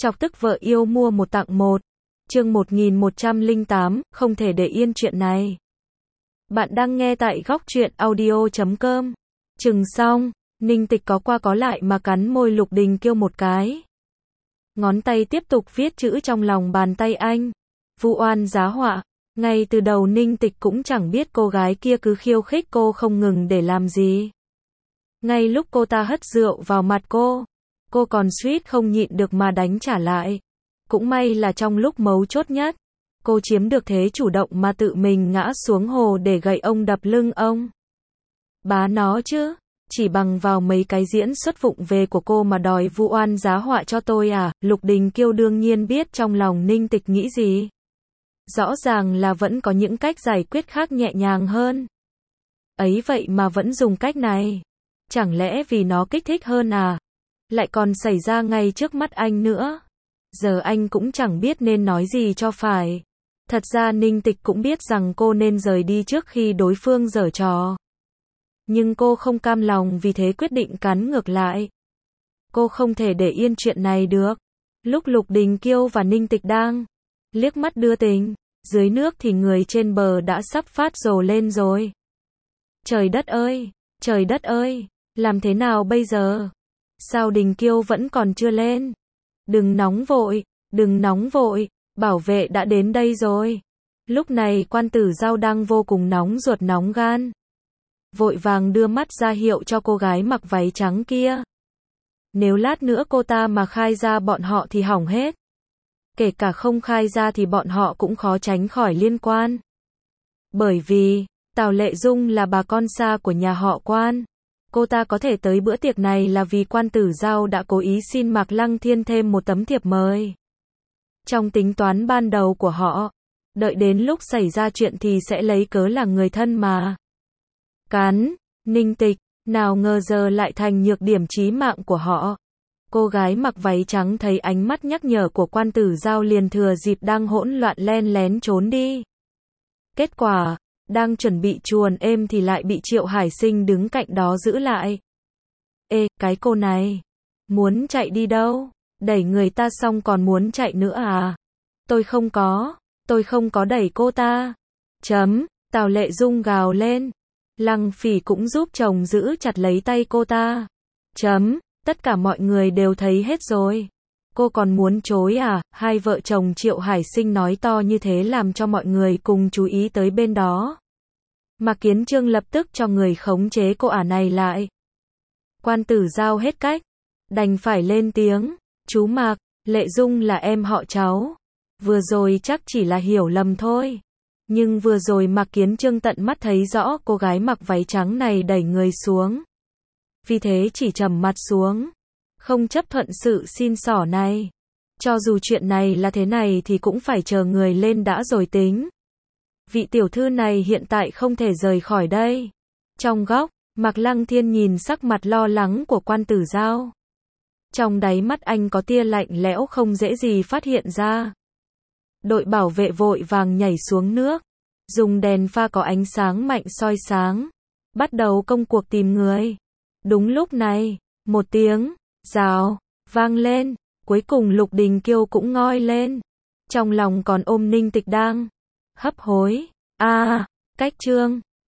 Chọc tức vợ yêu mua một tặng một. Chương 1108, không thể để yên chuyện này. Bạn đang nghe tại góc truyện audio.com. Chừng xong, Ninh Tịch có qua có lại mà cắn môi Lục Đình Kiêu một cái. Ngón tay tiếp tục viết chữ trong lòng bàn tay anh. Vu oan giá họa. Ngay từ đầu Ninh Tịch cũng chẳng biết cô gái kia cứ khiêu khích cô không ngừng để làm gì. Ngay lúc cô ta hất rượu vào mặt cô còn suýt không nhịn được mà đánh trả lại. Cũng may là trong lúc mấu chốt nhất, cô chiếm được thế chủ động mà tự mình ngã xuống hồ để gậy ông đập lưng ông. Bá nó chứ, chỉ bằng vào mấy cái diễn xuất vụng về của cô mà đòi vu oan giá họa cho tôi à? Lục Đình Kiêu đương nhiên biết trong lòng Ninh Tịch nghĩ gì. Rõ ràng là vẫn có những cách giải quyết khác nhẹ nhàng hơn. Ấy vậy mà vẫn dùng cách này. Chẳng lẽ vì nó kích thích hơn à? Lại còn xảy ra ngay trước mắt anh nữa. Giờ anh cũng chẳng biết nên nói gì cho phải. Thật ra Ninh Tịch cũng biết rằng cô nên rời đi trước khi đối phương giở trò. Nhưng cô không cam lòng vì thế quyết định cắn ngược lại. Cô không thể để yên chuyện này được. Lúc Lục Đình Kiêu và Ninh Tịch đang liếc mắt đưa tình, dưới nước thì người trên bờ đã sắp phát rồ lên rồi. Trời đất ơi, làm thế nào bây giờ? Sao Đình Kiêu vẫn còn chưa lên? Đừng nóng vội, bảo vệ đã đến đây rồi. Lúc này Quan Tử Giao đang vô cùng nóng ruột nóng gan. Vội vàng đưa mắt ra hiệu cho cô gái mặc váy trắng kia. Nếu lát nữa cô ta mà khai ra bọn họ thì hỏng hết. Kể cả không khai ra thì bọn họ cũng khó tránh khỏi liên quan. Bởi vì, Tào Lệ Dung là bà con xa của nhà họ Quan. Cô ta có thể tới bữa tiệc này là vì Quan Tử Giao đã cố ý xin Mạc Lăng Thiên thêm một tấm thiệp mời. Trong tính toán ban đầu của họ, đợi đến lúc xảy ra chuyện thì sẽ lấy cớ là người thân mà. Cắn, Ninh Tịch, nào ngờ giờ lại thành nhược điểm chí mạng của họ. Cô gái mặc váy trắng thấy ánh mắt nhắc nhở của Quan Tử Giao liền thừa dịp đang hỗn loạn len lén trốn đi. Kết quả, đang chuẩn bị chuồn êm thì lại bị Triệu Hải Sinh đứng cạnh đó giữ lại. Ê, cái cô này, muốn chạy đi đâu? Đẩy người ta xong còn muốn chạy nữa à? Tôi không có đẩy cô ta. Tào Lệ Dung gào lên. Lăng Phỉ cũng giúp chồng giữ chặt lấy tay cô ta. Tất cả mọi người đều thấy hết rồi. Cô còn muốn chối à? Hai vợ chồng Triệu Hải Sinh nói to như thế làm cho mọi người cùng chú ý tới bên đó. Mạc Kiến Trương lập tức cho người khống chế cô ả này lại. Quan Tử Giao hết cách, đành phải lên tiếng. Chú Mạc, Lệ Dung là em họ cháu. Vừa rồi chắc chỉ là hiểu lầm thôi. Nhưng vừa rồi Mạc Kiến Trương tận mắt thấy rõ cô gái mặc váy trắng này đẩy người xuống. Vì thế chỉ trầm mặt xuống, không chấp thuận sự xin xỏ này. Cho dù chuyện này là thế này thì cũng phải chờ người lên đã rồi tính. Vị tiểu thư này hiện tại không thể rời khỏi đây. Trong góc, Mạc Lăng Thiên nhìn sắc mặt lo lắng của Quan Tử Giao. Trong đáy mắt anh có tia lạnh lẽo không dễ gì phát hiện ra. Đội bảo vệ vội vàng nhảy xuống nước, dùng đèn pha có ánh sáng mạnh soi sáng, bắt đầu công cuộc tìm người. Đúng lúc này, một tiếng rào vang lên, cuối cùng Lục Đình Kiêu cũng ngoi lên. Trong lòng còn ôm Ninh Tịch đang hấp hối. Cách Trương,